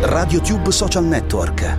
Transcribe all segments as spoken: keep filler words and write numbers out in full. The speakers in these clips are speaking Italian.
RadioTube Social Network.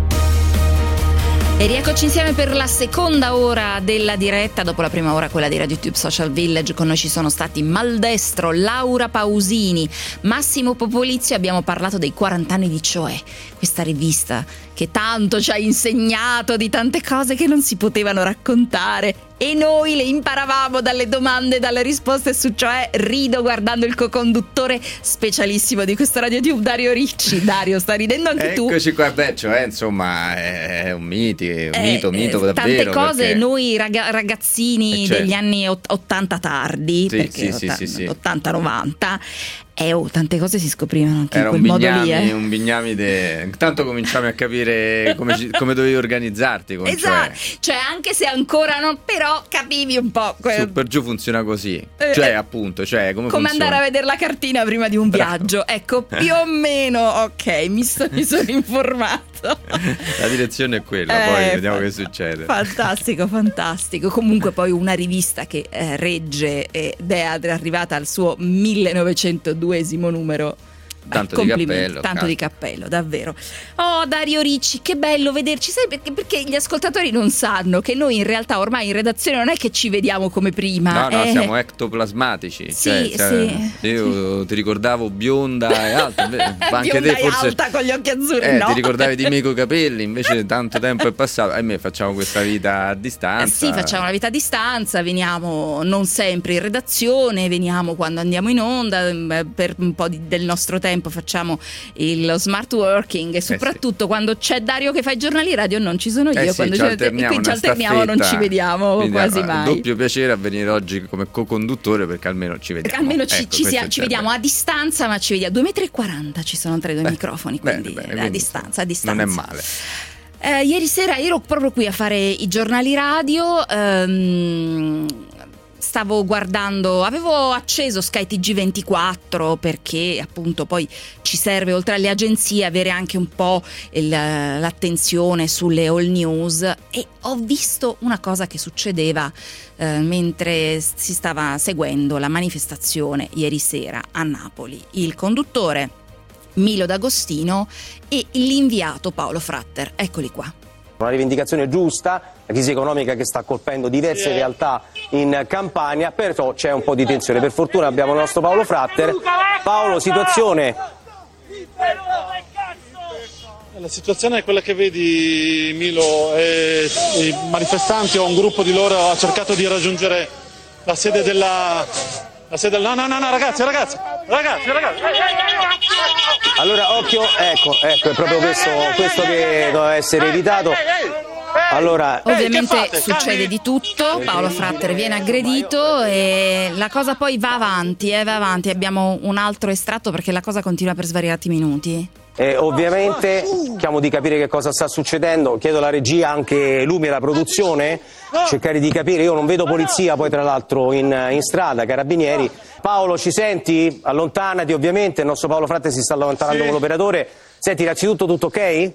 E rieccoci insieme per la seconda ora della diretta. Dopo la prima ora, quella di RadioTube Social Village, con noi ci sono stati Maldestro, Laura Pausini, Massimo Popolizio. Abbiamo parlato dei quaranta anni di Cioè, questa rivista che tanto ci ha insegnato di tante cose che non si potevano raccontare, e noi le imparavamo dalle domande e dalle risposte su Cioè. Rido guardando il co-conduttore specialissimo di questo RadioTube, Dario Ricci. Dario, sta ridendo anche tu? Eccoci qua. Beh, Cioè insomma è un mito, un eh, mito, mito eh, davvero. Tante cose perché... noi raga- ragazzini eh, certo. degli anni ottanta tardi, sì, perché sì, ottanta, sì, sì, sì. ottanta novanta, e oh, tante cose si scoprivano anche Era in quel un modo bignami, lì, eh. un bignami de... Intanto cominciamo a capire come, ci... come dovevi organizzarti con esatto, Cioè. cioè anche se ancora non, però capivi un po'. Que... Su per giù funziona così, eh, cioè eh, appunto, cioè come, come funziona? andare a vedere la cartina prima di un Bravo. viaggio. Ecco, più o meno, ok, mi, so, mi sono informato. La direzione è quella, Eh, poi vediamo fa- che succede. Fantastico, fantastico. Comunque poi una rivista che eh, regge ed è arrivata al suo millenovecentoduesimo numero. Beh, Tanto di complimenti, cappello, tanto cazzo. di cappello, davvero. Oh, Dario Ricci, che bello vederci. Sai perché? Perché gli ascoltatori non sanno che noi in realtà ormai in redazione non è che ci vediamo come prima. No, no, eh. siamo ectoplasmatici. Sì, cioè, cioè, sì. Io ti ricordavo bionda e alta, invece- anche Bionda te e forse alta con gli occhi azzurri, eh, no? ti ricordavi di me coi capelli, invece tanto tempo è passato. E me facciamo questa vita a Eh distanza. sì, facciamo la vita a distanza, veniamo non sempre in redazione, veniamo quando andiamo in onda, eh, per un po' di- del nostro tempo facciamo il smart working, e soprattutto sì. quando c'è Dario che fa i giornali radio non ci sono io, Eh sì, quando ci c'è- alterniamo, qui ci una alterniamo, non staffetta. ci vediamo Quindi, quasi eh, mai. doppio piacere a venire oggi come co-conduttore, perché almeno ci vediamo. Almeno ci, Ecco, ci, sia- questo ci serve. vediamo a distanza, ma ci vediamo due metri e quaranta, ci sono tra i due Beh, microfoni, bene, quindi bene, a quindi distanza, a distanza. Non è male. Eh, ieri sera ero proprio qui a fare i giornali radio, ehm, stavo guardando, avevo acceso Sky T G ventiquattro perché appunto poi ci serve, oltre alle agenzie, avere anche un po' il- l'attenzione sulle all news, e ho visto una cosa che succedeva eh, mentre si stava seguendo la manifestazione ieri sera a Napoli. Il conduttore Milo D'Agostino e l'inviato Paolo Fratter, eccoli qua. Una rivendicazione giusta, la crisi economica che sta colpendo diverse realtà in Campania, però c'è un po' di tensione. Per fortuna abbiamo il nostro Paolo Fratter. Paolo, situazione? La situazione è quella che vedi, Milo, e i manifestanti o un gruppo di loro ha cercato di raggiungere la sede della... La sede del... No, no, no, no, ragazzi, ragazzi, ragazzi, ragazzi. Allora, occhio, ecco, ecco, è proprio questo, questo che doveva essere evitato. Allora, Ovviamente succede di tutto, Paolo Fratter viene aggredito e la cosa poi va avanti, eh, va avanti. Abbiamo un altro estratto perché la cosa continua per svariati minuti. eh, ovviamente cerchiamo di capire che cosa sta succedendo, chiedo alla regia, anche Lumi e la produzione, cercare di capire. Io non vedo polizia poi tra l'altro in, in strada, carabinieri. Paolo, ci senti? Allontanati, ovviamente, il nostro Paolo Fratter si sta allontanando Sì. con l'operatore. Senti, innanzitutto tutto ok?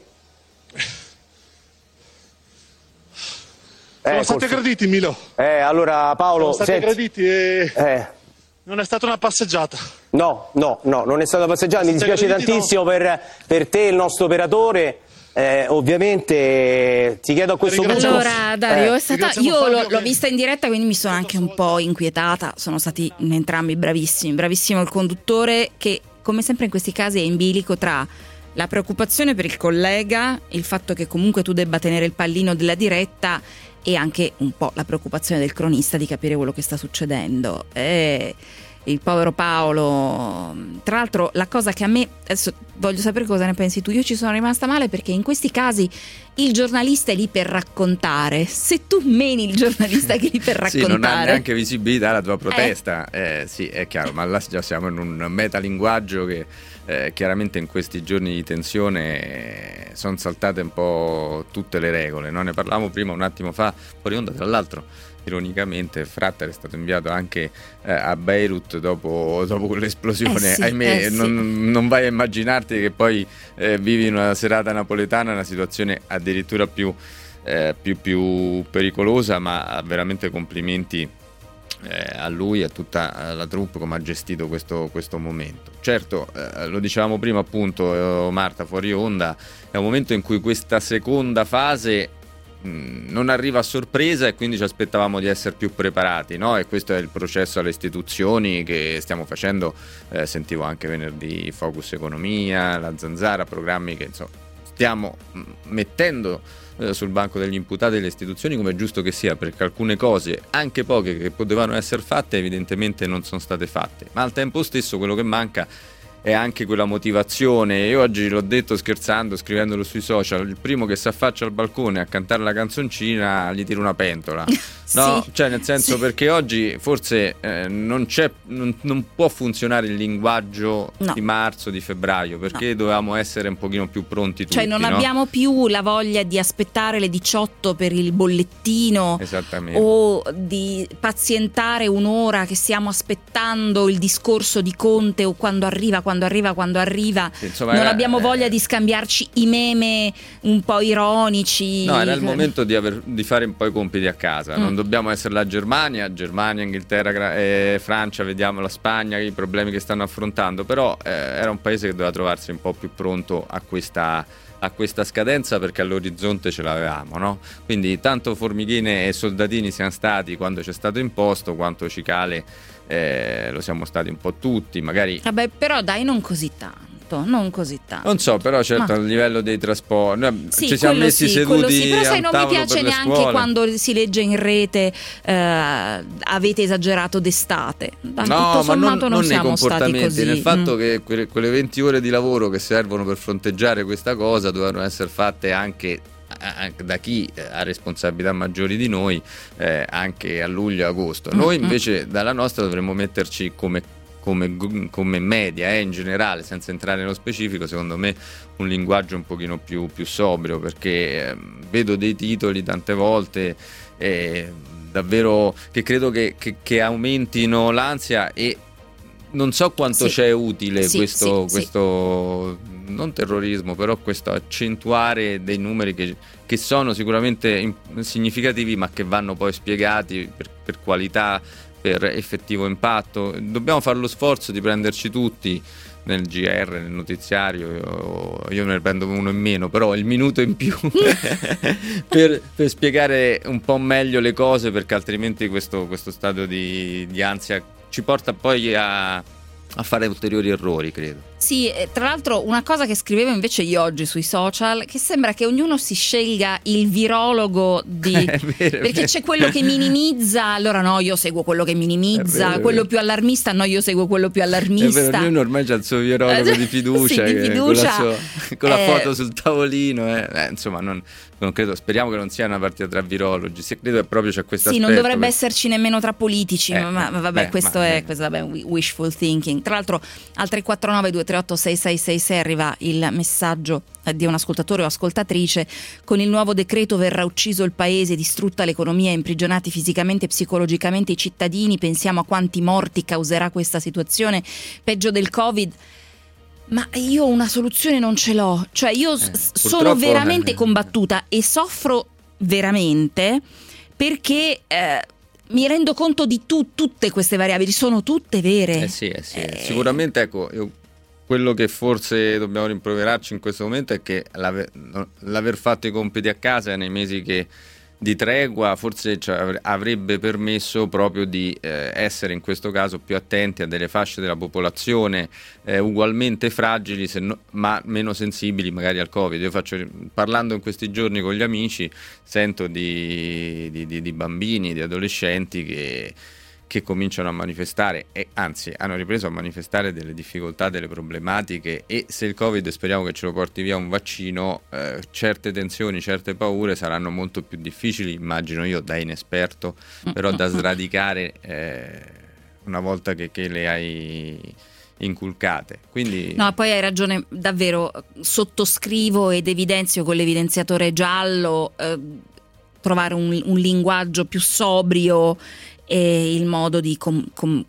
Sono Eh, stati col- aggrediti, Milo. Eh, allora Paolo, Sono stati senti, aggrediti e eh, non è stata una passeggiata. no, no, no, non è stato passeggiato, mi Siete dispiace aggrediti, tantissimo per, per te, il nostro operatore. Eh, ovviamente ti chiedo a questo punto. Allora Dario, eh, è stata, ringraziamo io Fabio l'ho, l'ho che- vista in diretta, quindi mi sono anche un po' inquietata. Sono stati entrambi bravissimi, bravissimo il conduttore, che come sempre in questi casi è in bilico tra la preoccupazione per il collega, il fatto che comunque tu debba tenere il pallino della diretta, e anche un po' la preoccupazione del cronista di capire quello che sta succedendo. E il povero Paolo, tra l'altro, la cosa che a me, adesso voglio sapere cosa ne pensi tu, io ci sono rimasta male perché in questi casi il giornalista è lì per raccontare. Se tu meni il giornalista che è lì per raccontare, Sì, non ha neanche visibilità la tua protesta. Eh. Eh, sì, è chiaro, ma là già siamo in un metalinguaggio che eh, chiaramente in questi giorni di tensione sono saltate un po' tutte le regole, no? Ne parlavamo prima un attimo fa fuori onda, tra l'altro ironicamente Fratter è stato inviato anche eh, a Beirut dopo, dopo quell'esplosione. Eh sì, ahimè, eh sì. non, non vai a immaginarti che poi eh, vivi una serata napoletana, una situazione addirittura più, eh, più, più pericolosa, ma veramente complimenti eh, a lui e a tutta la troupe come ha gestito questo, questo momento. Certo, eh, lo dicevamo prima appunto, eh, Marta, fuori onda, è un momento in cui questa seconda fase mh, non arriva a sorpresa e quindi ci aspettavamo di essere più preparati, no? E questo è il processo alle istituzioni che stiamo facendo. Eh, sentivo anche venerdì Focus Economia, la Zanzara, programmi che insomma stiamo mh, mettendo eh, sul banco degli imputati delle istituzioni, come è giusto che sia, perché alcune cose, anche poche, che potevano essere fatte evidentemente non sono state fatte, ma al tempo stesso quello che manca è anche quella motivazione. Io oggi l'ho detto scherzando, scrivendolo sui social: il primo che si affaccia al balcone a cantare la canzoncina gli tira una pentola. No, sì, cioè nel senso, sì. perché oggi forse eh, non c'è, non, non può funzionare il linguaggio No. di marzo, di febbraio, perché No. dovevamo essere un pochino più pronti tutti. Cioè non no? abbiamo più la voglia di aspettare le diciotto per il bollettino Esattamente. o di pazientare un'ora che stiamo aspettando il discorso di Conte, o quando arriva, quando arriva, quando arriva. Sì, insomma, non era- abbiamo voglia eh, di scambiarci i meme un po' ironici. No, era il momento di, aver, di fare un po' i compiti a casa. Mm. Non dobbiamo essere la Germania, Germania, Inghilterra, Gra- eh, Francia, vediamo la Spagna, i problemi che stanno affrontando, però eh, era un paese che doveva trovarsi un po' più pronto a questa, a questa scadenza, perché all'orizzonte ce l'avevamo, no? Quindi tanto formichine e soldatini siamo stati quando c'è stato imposto, quanto cicale eh, lo siamo stati un po' tutti, magari. Vabbè, però dai, non così tanto, non così tanto. Non so, però certo Ma- a livello dei trasporti noi Sì, ci siamo quello messi sì, seduti quello sì. Però a sai, un non mi tavolo piace per le neanche scuole. quando si legge in rete eh, avete esagerato d'estate. Da, No, tutto ma sommato non, non, non nei siamo stati comportamenti, così. nel fatto Mm. che quelle, quelle venti ore di lavoro che servono per fronteggiare questa cosa dovevano essere fatte anche, anche da chi ha responsabilità maggiori di noi, eh, anche a luglio e agosto. Noi Mm, invece dalla nostra dovremmo metterci come come, come media eh, in generale, senza entrare nello specifico, secondo me un linguaggio un pochino più, più sobrio, perché eh, vedo dei titoli tante volte eh, davvero che credo che, che, che aumentino l'ansia, e non so quanto Sì. c'è utile Sì, questo, sì, questo non terrorismo, però questo accentuare dei numeri che, che sono sicuramente in- significativi, ma che vanno poi spiegati per, per qualità, per effettivo impatto. Dobbiamo fare lo sforzo di prenderci tutti nel G R, nel notiziario. Io, io me ne prendo uno in meno, però il minuto in più per, per spiegare un po' meglio le cose, perché altrimenti questo, questo stato di, di ansia ci porta poi a, a fare ulteriori errori, credo. Sì, eh, tra l'altro una cosa che scrivevo invece io oggi sui social, che sembra che ognuno si scelga il virologo di... È vero, è perché vero. c'è quello che minimizza, allora no, io seguo quello che minimizza, È vero, è quello vero. più allarmista, no, io seguo quello più È allarmista. vero, ognuno ormai c'ha il suo virologo Eh, di fiducia, sì, di che- fiducia. con la, sua- con la Eh, foto sul tavolino. eh. Eh, insomma, non, non credo, speriamo che non sia una partita tra virologi. Sì, credo che proprio c'è questa Sì, non dovrebbe esserci nemmeno tra politici, Eh, ma, ma vabbè, beh, questo ma- è questo, vabbè, wishful thinking. Tra l'altro al tre quattro nove due tre otto sei sei sei sei arriva il messaggio eh, di un ascoltatore o ascoltatrice: con il nuovo decreto verrà ucciso il paese, distrutta l'economia, imprigionati fisicamente e psicologicamente i cittadini, pensiamo a quanti morti causerà questa situazione, peggio del Covid. Ma io una soluzione non ce l'ho, cioè io s- Eh, sono purtroppo, veramente eh. combattuta e soffro veramente, perché eh, mi rendo conto di tu, tutte queste variabili, sono tutte vere. Eh sì, eh sì. Eh, Sicuramente, ecco, io- quello che forse dobbiamo rimproverarci in questo momento è che l'ave- no- l'aver fatto i compiti a casa nei mesi che di tregua forse ci avre- avrebbe permesso proprio di eh, essere in questo caso più attenti a delle fasce della popolazione eh, ugualmente fragili, se no- ma meno sensibili magari al Covid. Io faccio, parlando in questi giorni con gli amici, sento di, di- di- di bambini, di adolescenti che che cominciano a manifestare, e anzi hanno ripreso a manifestare delle difficoltà, delle problematiche, e se il Covid, speriamo che ce lo porti via un vaccino, eh, certe tensioni, certe paure saranno molto più difficili, immagino io da inesperto, però da sradicare eh, una volta che, che le hai inculcate. Quindi No, poi hai ragione, davvero, sottoscrivo ed evidenzio con l'evidenziatore giallo, eh, trovare un, un linguaggio più sobrio e il modo di com- com-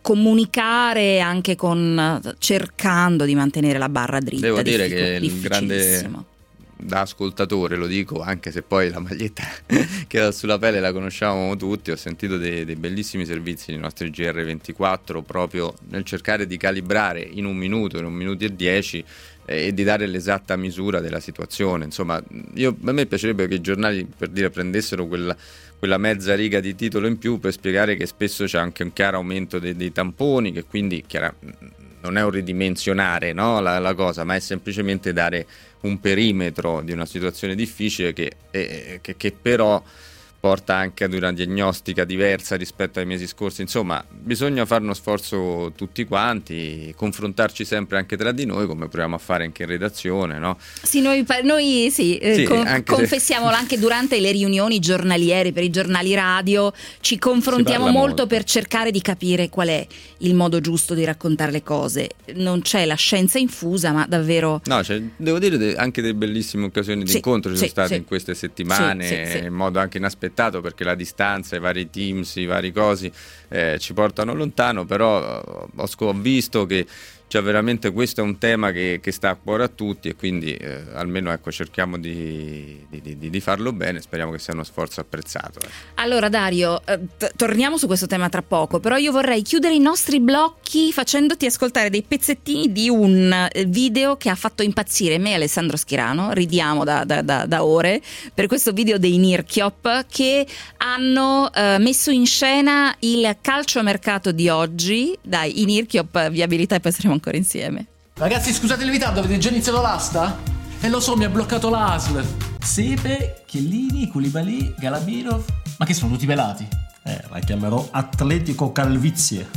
comunicare anche con, cercando di mantenere la barra dritta. devo dire diffic- che il grande difficilissimo. da ascoltatore lo dico, anche se poi la maglietta che ha sulla pelle la conosciamo tutti, ho sentito dei, dei bellissimi servizi dei nostri G R ventiquattro proprio nel cercare di calibrare in un minuto, in un minuto e dieci eh, e di dare l'esatta misura della situazione. Insomma, io, a me piacerebbe che i giornali, per dire, prendessero quella quella mezza riga di titolo in più per spiegare che spesso c'è anche un chiaro aumento dei, dei tamponi, che quindi chiara, non è un ridimensionare, no, la, la cosa, ma è semplicemente dare un perimetro di una situazione difficile che, eh, che, che però porta anche ad una diagnostica diversa rispetto ai mesi scorsi. Insomma, bisogna fare uno sforzo tutti quanti, confrontarci sempre anche tra di noi, come proviamo a fare anche in redazione, no? Sì, noi, noi sì, eh, sì con, anche confessiamolo, se... anche durante le riunioni giornaliere per i giornali radio ci confrontiamo molto, molto per cercare di capire qual è il modo giusto di raccontare le cose. Non c'è la scienza infusa, ma davvero... No, cioè, devo dire anche delle bellissime occasioni di sì, incontro ci sì, sono state sì. in queste settimane, sì, sì, sì. in modo anche inaspettato, perché la distanza, i vari teams, i vari cosi eh, ci portano lontano, però ho, ho visto che cioè veramente questo è un tema che, che sta a cuore a tutti, e quindi eh, almeno ecco cerchiamo di, di, di, di farlo bene, speriamo che sia uno sforzo apprezzato. Eh. Allora Dario, eh, t- torniamo su questo tema tra poco, però io vorrei chiudere i nostri blocchi facendoti ascoltare dei pezzettini di un video che ha fatto impazzire me e Alessandro Schirano, ridiamo da, da, da, da ore, per questo video dei Nirchiop che hanno eh, messo in scena il calciomercato di oggi. Dai, i Nirchiop, viabilità, e poi saremo ancora insieme. Ragazzi, scusate il ritardo, avete già iniziato l'asta? Eh lo so, mi ha bloccato la A S L. Sepe, Chiellini, Koulibaly, Galabirov. Ma che sono tutti pelati? Eh, la chiamerò Atletico Calvizie.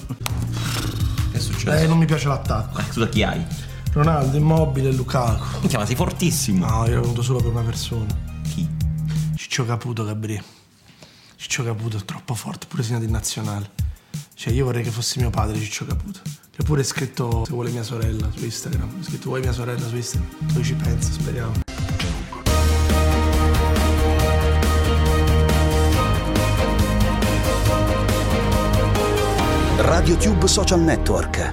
Che è successo? Eh, non mi piace l'attacco. Ma scusa, chi hai? Ronaldo, Immobile e Lukaku. Minchia, ma sei fortissimo. No, io ho venuto solo per una persona. Chi? Ciccio Caputo, Gabriele. Ciccio Caputo è troppo forte, pure segnato in nazionale. Cioè, io vorrei che fosse mio padre, Ciccio Caputo. Che pure è scritto se vuole mia sorella su Instagram. È scritto vuoi mia sorella su Instagram. Poi ci penso, speriamo. RadioTube Social Network.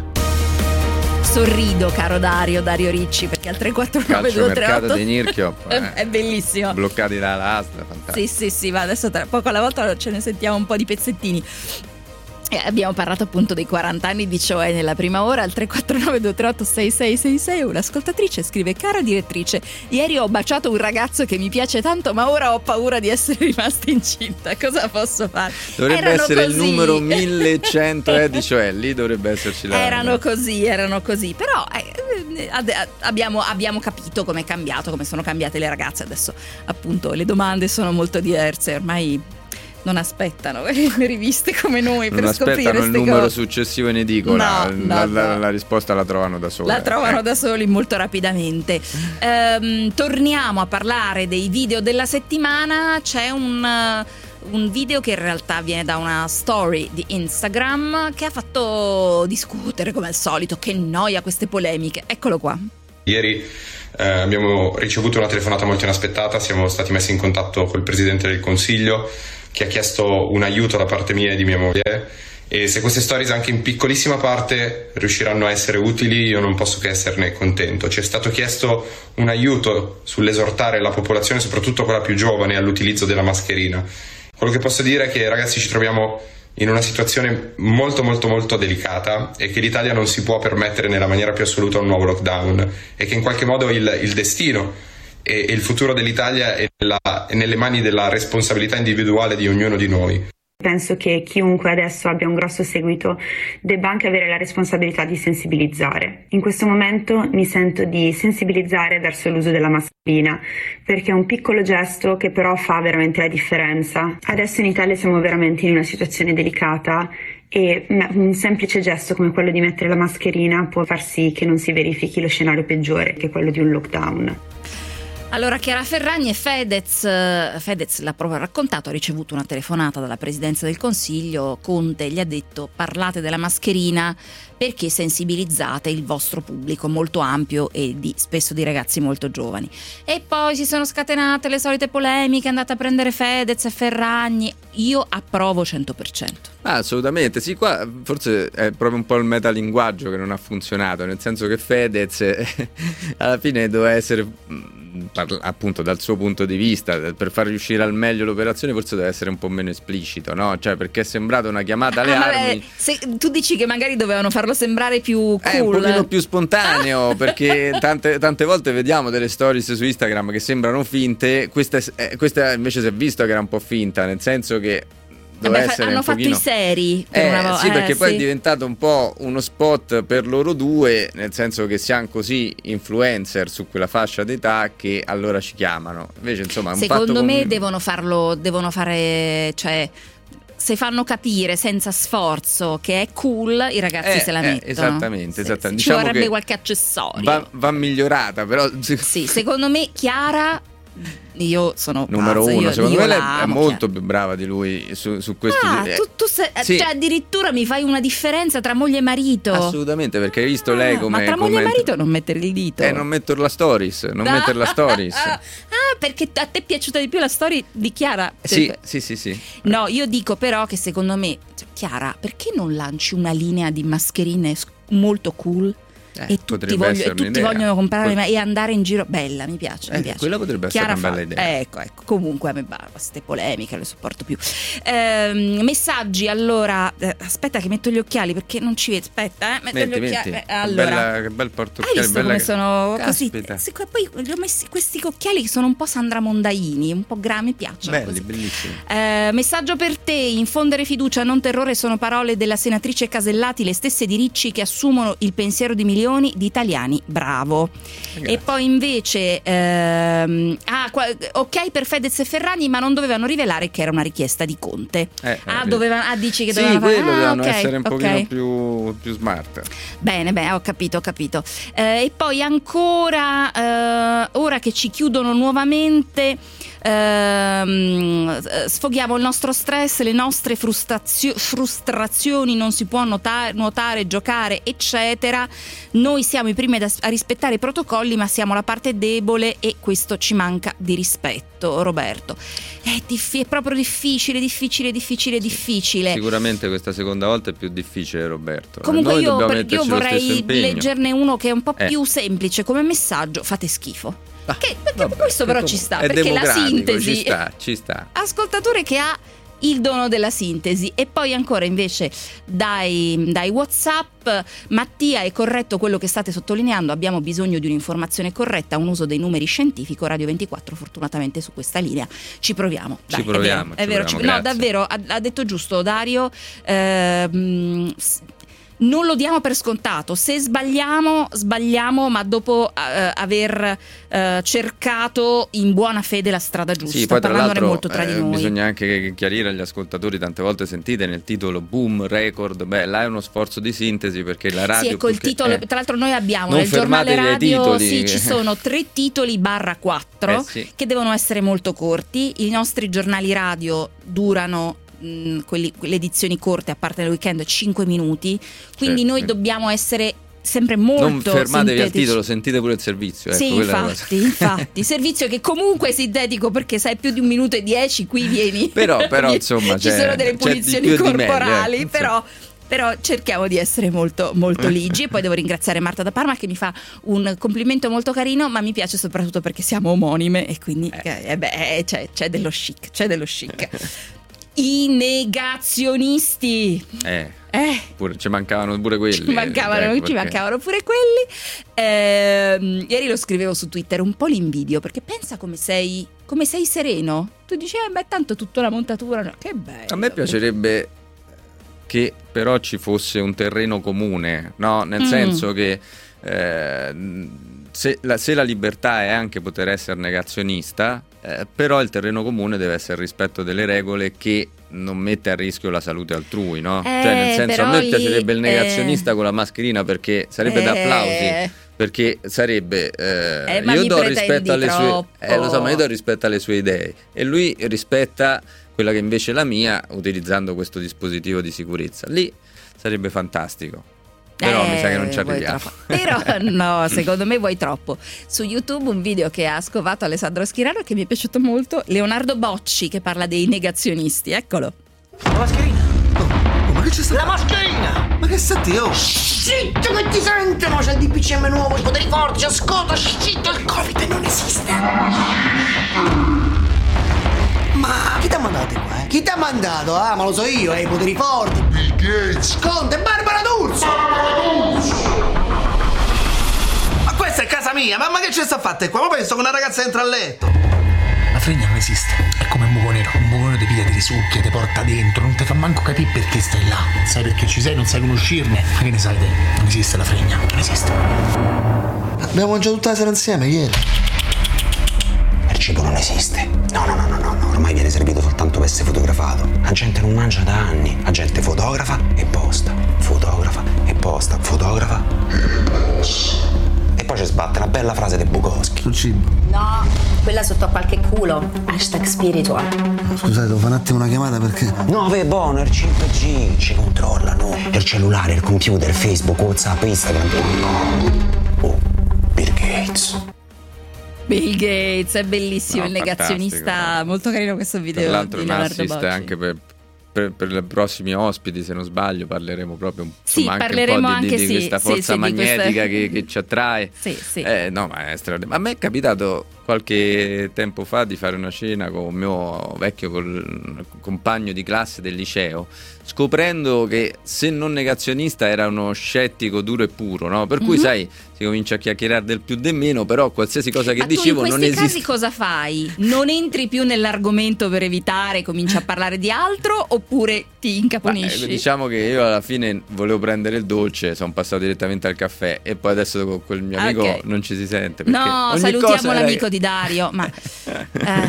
Sorrido, caro Dario, Dario Ricci, perché al tre quattro nove due tre otto calciomercato dei Nirchiop eh. è bellissimo, bloccati dalla A S L, fantastico. Sì, sì, sì, ma adesso tra poco alla volta ce ne sentiamo un po' di pezzettini. E abbiamo parlato appunto dei quaranta anni di Cioè nella prima ora. Al tre quattro nove due tre otto sei sei sei sei un'ascoltatrice scrive: cara direttrice, ieri ho baciato un ragazzo che mi piace tanto, ma ora ho paura di essere rimasta incinta, cosa posso fare? Dovrebbe erano essere così. Il numero millecento eh, di Cioè, lì dovrebbe esserci la... erano così, erano così, però eh, ad, abbiamo, abbiamo capito come è cambiato, come sono cambiate le ragazze adesso. Appunto le domande sono molto diverse, ormai non aspettano le riviste come noi per non scoprire aspettano il ste numero cose. successivo in edicola, no, la, no, la, no. la risposta la trovano da soli. La trovano da soli molto rapidamente. Ehm, torniamo a parlare dei video della settimana. C'è un, un video che in realtà viene da una story di Instagram che ha fatto discutere come al solito. Che noia queste polemiche. Eccolo qua. Ieri eh, abbiamo ricevuto una telefonata molto inaspettata, siamo stati messi in contatto col Presidente del Consiglio, che ha chiesto un aiuto da parte mia e di mia moglie, e se queste stories anche in piccolissima parte riusciranno a essere utili io non posso che esserne contento. Ci è stato chiesto un aiuto sull'esortare la popolazione, soprattutto quella più giovane, all'utilizzo della mascherina. Quello che posso dire è che, ragazzi, ci troviamo in una situazione molto molto molto delicata e che l'Italia non si può permettere nella maniera più assoluta un nuovo lockdown, e che in qualche modo il, il destino e il futuro dell'Italia è, nella, è nelle mani della responsabilità individuale di ognuno di noi. Penso che chiunque adesso abbia un grosso seguito debba anche avere la responsabilità di sensibilizzare. In questo momento mi sento di sensibilizzare verso l'uso della mascherina, perché è un piccolo gesto che però fa veramente la differenza. Adesso in Italia siamo veramente in una situazione delicata e un semplice gesto come quello di mettere la mascherina può far sì che non si verifichi lo scenario peggiore, che è quello di un lockdown. Allora, Chiara Ferragni e Fedez, Fedez l'ha proprio raccontato, ha ricevuto una telefonata dalla Presidenza del Consiglio. Conte gli ha detto: parlate della mascherina perché sensibilizzate il vostro pubblico molto ampio e di, spesso di ragazzi molto giovani. E poi si sono scatenate le solite polemiche, è andata a prendere Fedez e Ferragni. Io approvo cento per cento. Ah, assolutamente, sì, qua forse è proprio un po' il metalinguaggio che non ha funzionato, nel senso che Fedez alla fine doveva essere parla, appunto dal suo punto di vista, per far riuscire al meglio l'operazione forse deve essere un po' meno esplicito, no? Cioè, perché è sembrata una chiamata alle ah, armi. Vabbè, se, tu dici che magari dovevano farlo sembrare più cool, è un pochino più spontaneo, perché tante, tante volte vediamo delle stories su Instagram che sembrano finte, questa, eh, questa invece si è visto che era un po' finta, nel senso che Vabbè, essere hanno un fatto pochino... i seri per eh, una vo- sì, perché eh, poi sì. è diventato un po' uno spot per loro due, nel senso che siamo così influencer su quella fascia d'età che allora ci chiamano. Invece insomma è un secondo fatto me con... devono farlo, devono fare, cioè se fanno capire senza sforzo che è cool, i ragazzi eh, se la eh, mettono. Esattamente, esattamente. Ci Diciamo vorrebbe che qualche accessorio. Va, va migliorata, però sì, secondo me Chiara, io sono numero pazza, uno, io, secondo io me lei amo, è molto Chiara. più brava di lui su, su questo. Ah, eh, tu, tu sei, sì. cioè addirittura mi fai una differenza tra moglie e marito. Assolutamente, perché hai visto lei come. Ma tra come... moglie e marito non mettere il dito. Eh, non mettere la stories, non ah, mettere la stories. Ah, ah, perché a te è piaciuta di più la storia di Chiara? Sì, sì, sì, sì. No, io dico però che secondo me, cioè, Chiara, perché non lanci una linea di mascherine molto cool? Eh, e tutti, voglio, tutti vogliono comprarle Pot- e andare in giro. Bella, mi piace, eh, mi piace. Quella potrebbe Chiara essere una fa, bella idea. Ecco, ecco. Comunque a me queste polemiche non le sopporto più. Ehm, messaggi, allora eh, aspetta che metto gli occhiali perché non ci vedo. Aspetta, eh, metto metti, gli occhiali. metti. Eh, allora. Bella, che bel portocchiali. Hai visto bella come che... sono Caspita. così? Poi li ho messi questi occhiali che sono un po' Sandra Mondaini, un po' gra, mi piacciono. Belli, così. bellissimi. Eh, messaggio per te: infondere fiducia, non terrore, sono parole della senatrice Casellati, le stesse di Ricci che assumono il pensiero di milioni di italiani. Bravo. Grazie. E poi invece ehm, ah, qua, ok per Fedez e Ferragni, ma non dovevano rivelare che era una richiesta di Conte. Eh, ah, eh, dovevano, ah, dici che sì, dovevano fare quello ah, dovevano okay, essere un okay. pochino più, più smart. Bene, beh, ho capito, ho capito. Eh, e poi ancora, eh, ora che ci chiudono nuovamente, ehm, sfoghiamo il nostro stress, le nostre frustrazio- frustrazioni, non si può nuotare, nuotare, giocare, eccetera. Noi siamo i primi a rispettare i protocolli, ma siamo la parte debole e questo ci manca di rispetto, Roberto. È, diff- è proprio difficile, difficile, difficile, sì, difficile. Sicuramente questa seconda volta è più difficile, Roberto. Comunque Noi io, per, io vorrei leggerne uno che è un po' eh. più semplice come messaggio: fate schifo. Ah, che, perché vabbè, questo però come, ci sta, è perché la sintesi ci sta, ci sta. Ascoltatore che ha il dono della sintesi. E poi ancora invece dai, dai WhatsApp: Mattia, è corretto quello che state sottolineando, abbiamo bisogno di un'informazione corretta, un uso dei numeri scientifico. Radio ventiquattro fortunatamente su questa linea ci proviamo. Dai, ci proviamo, è vero, ci è vero, proviamo, ci, no davvero ha, ha detto giusto Dario. ehm, Non lo diamo per scontato, se sbagliamo, sbagliamo, ma dopo uh, aver uh, cercato in buona fede la strada giusta, sì, poi tra parlandone l'altro molto tra eh, di noi. Bisogna anche chiarire agli ascoltatori, tante volte sentite nel titolo boom, record, beh là è uno sforzo di sintesi perché la radio... Sì, ecco il titolo, che, eh, tra l'altro noi abbiamo non nel giornale radio, sì, ci sono tre titoli barra quattro eh, sì. che devono essere molto corti, i nostri giornali radio durano... Quelli, quelle edizioni corte a parte nel weekend cinque minuti, quindi certo, noi sì. dobbiamo essere sempre molto non fermatevi sintetici. Al titolo, sentite pure il servizio, ecco, sì infatti, infatti servizio che comunque è sintetico perché sai più di un minuto e dieci qui vieni però, però insomma ci c'è, sono delle punizioni di corporali meglio, eh. però Però cerchiamo di essere molto, molto ligi. E poi devo ringraziare Marta da Parma che mi fa un complimento molto carino, ma mi piace soprattutto perché siamo omonime e quindi eh. Eh, beh, c'è, c'è dello chic, c'è dello chic. I negazionisti. Eh, eh. Pure, ci mancavano pure quelli. Ci mancavano, ecco, ci perché... mancavano pure quelli. Eh, ieri lo scrivevo su Twitter, un po' l'invidio, perché pensa come sei, come sei sereno. Tu dici, eh, beh, tanto tutta la montatura. No, che bello. A me piacerebbe che però ci fosse un terreno comune, no? Nel mm. senso che eh, se, la, se la libertà è anche poter essere negazionista, eh, però il terreno comune deve essere il rispetto delle regole che non mette a rischio la salute altrui, no? Eh, cioè nel senso a me lì, piacerebbe il negazionista eh, con la mascherina perché sarebbe eh, da applausi, perché sarebbe eh, eh, io do rispetto alle troppo. sue eh, lo so, ma io do rispetto alle sue idee e lui rispetta quella che invece è la mia utilizzando questo dispositivo di sicurezza. Lì sarebbe fantastico. Però eh, mi sa che non ci arriviamo. Però no, secondo me vuoi troppo. Su YouTube un video che ha scovato Alessandro Schirano che mi è piaciuto molto, Leonardo Bocci che parla dei negazionisti, eccolo. La mascherina. Oh, oh, ma che c'è stato? La mascherina! Ma che senti, oh? Zitto che ti sentono! C'è il D P C M nuovo, i poteri forti, ascolta, zitto, il Covid non esiste! Ma chi t'ha mandato qua, eh? Chi t'ha mandato? Ah, ma lo so io, eh, i poteri forti! Bill Gates! Conte, Barbara D'Urso! Barbara D'Urso! Ma questa è casa mia, mamma che ci sta fatta qua? Ma penso che una ragazza entra a letto. La fregna non esiste, è come un buco nero, un buco nero ti piglia, ti risucchia, ti porta dentro, non ti fa manco capire perché stai là. Sai perché ci sei, non sai come uscirne. Ma che ne sai te? Non esiste la fregna, non esiste. Abbiamo mangiato tutta la sera insieme ieri. Il cibo non esiste. No, no, no, no, no, no, ormai viene servito soltanto per essere fotografato. La gente non mangia da anni, la gente fotografa e posta, fotografa e posta, fotografa e posta. E poi ci sbatte una bella frase di Bukowski. Sul cibo. No, quella sotto a qualche culo. Hashtag spiritual. Scusate, devo fare un attimo una chiamata perché... No, è buono, il cinque G ci controllano. Il cellulare, il computer, Facebook, WhatsApp, Instagram. Oh, Bill Gates. Bill Gates, è bellissimo, No, il negazionista, no. molto carino questo video. Tra l'altro di un Leonardo assist Bocci. anche per, per, per i prossimi ospiti, se non sbaglio, parleremo proprio un, Sì, insomma, anche parleremo un po' di, anche, di, di sì, questa sì, forza sì, di magnetica queste- che, che ci attrae. Sì, sì. Eh, no, ma è straordinario. A me è capitato qualche tempo fa di fare una cena con un mio vecchio col- compagno di classe del liceo, scoprendo che se non negazionista era uno scettico duro e puro, no? Per cui Mhm. sai, si comincia a chiacchierare del più del meno, però qualsiasi cosa che Ma tu in dicevo non questi esiste. casi cosa fai? Non entri più nell'argomento per evitare, cominci a parlare di altro oppure ti Ma, incaponisci? eh, diciamo che io alla fine volevo prendere il dolce, sono passato direttamente al caffè e poi adesso con quel mio amico Ok. non ci si sente. Perché No, ogni salutiamo cosa era- l'amico di Dario, ma eh,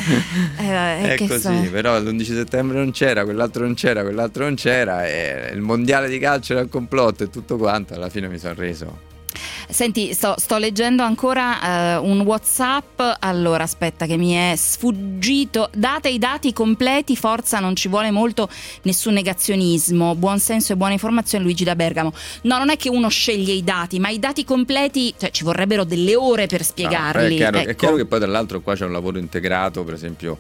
eh, È che così, so. però l'undici settembre non c'era, quell'altro non c'era, quell'altro non c'era, e il mondiale di calcio era il complotto e tutto quanto, alla fine mi sono reso. Senti, sto, sto leggendo ancora eh, un WhatsApp. Allora, aspetta che mi è sfuggito. Date i dati completi, forza, non ci vuole molto, nessun negazionismo, buon senso e buona informazione. Luigi da Bergamo. No, non è che uno sceglie i dati, ma i dati completi, cioè ci vorrebbero delle ore per No, spiegarli. è, chiaro, ecco. è chiaro che poi tra l'altro qua c'è un lavoro integrato, per esempio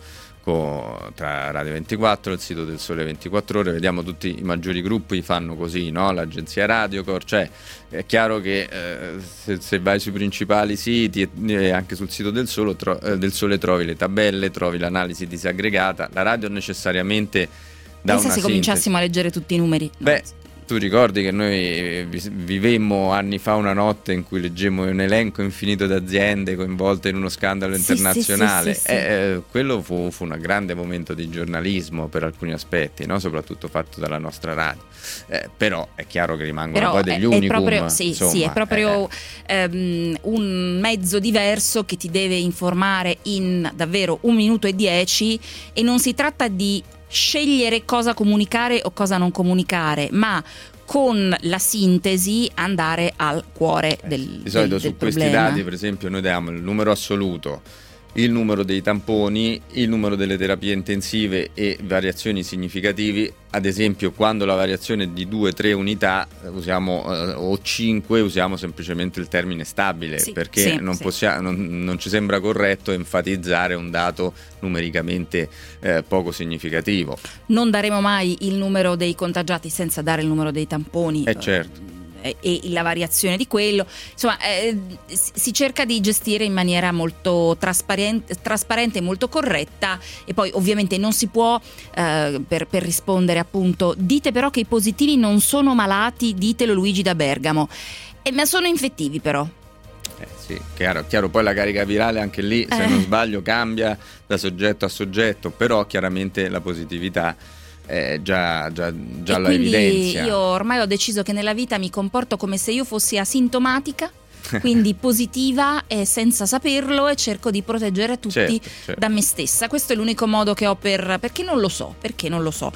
co- tra Radio ventiquattro e il sito del Sole ventiquattro Ore, vediamo tutti i maggiori gruppi fanno così, no? L'agenzia Radiocor, cioè è chiaro che eh, se, se vai sui principali siti e, e anche sul sito del Sole, tro- eh, del Sole trovi le tabelle, trovi l'analisi disaggregata. La radio necessariamente dà Pensa una se sintesi. cominciassimo a leggere tutti i numeri. Beh, tu ricordi che noi vi- vivemmo anni fa una notte in cui leggemmo un elenco infinito di aziende coinvolte in uno scandalo Sì, sì, internazionale. sì, sì, sì. Eh, eh, quello fu, fu un grande momento di giornalismo per alcuni aspetti, no? Soprattutto fatto dalla nostra radio. Eh, però è chiaro che rimangono Però poi è, degli è unicum. proprio, sì, insomma, sì, è proprio eh. ehm, un mezzo diverso che ti deve informare in davvero un minuto e dieci, e non si tratta di scegliere cosa comunicare o cosa non comunicare, ma con la sintesi andare al cuore del, Di solito del, su del questi problema. dati, per esempio, noi diamo il numero assoluto, il numero dei tamponi, il numero delle terapie intensive e variazioni significativi. Ad esempio, quando la variazione è di due tre unità usiamo, eh, o cinque, usiamo semplicemente il termine stabile, Sì, perché sì, non, sì. possiamo, non, non ci sembra corretto enfatizzare un dato numericamente eh, poco significativo. Non daremo mai il numero dei contagiati senza dare il numero dei tamponi. Eh certo. e, e la variazione di quello, insomma eh, si cerca di gestire in maniera molto trasparente, trasparente e molto corretta, e poi ovviamente non si può eh, per, per rispondere appunto dite però che i positivi non sono malati, ditelo Luigi da Bergamo, eh, ma sono infettivi però. Eh sì, chiaro, chiaro, poi la carica virale anche lì, se Eh. non sbaglio, cambia da soggetto a soggetto, però chiaramente la positività eh, già, già, già E la quindi evidenzia. io ormai ho deciso che nella vita mi comporto come se io fossi asintomatica, quindi positiva e senza saperlo, e cerco di proteggere tutti Certo, certo. da me stessa. Questo è l'unico modo che ho per, perché non lo so, perché non lo so.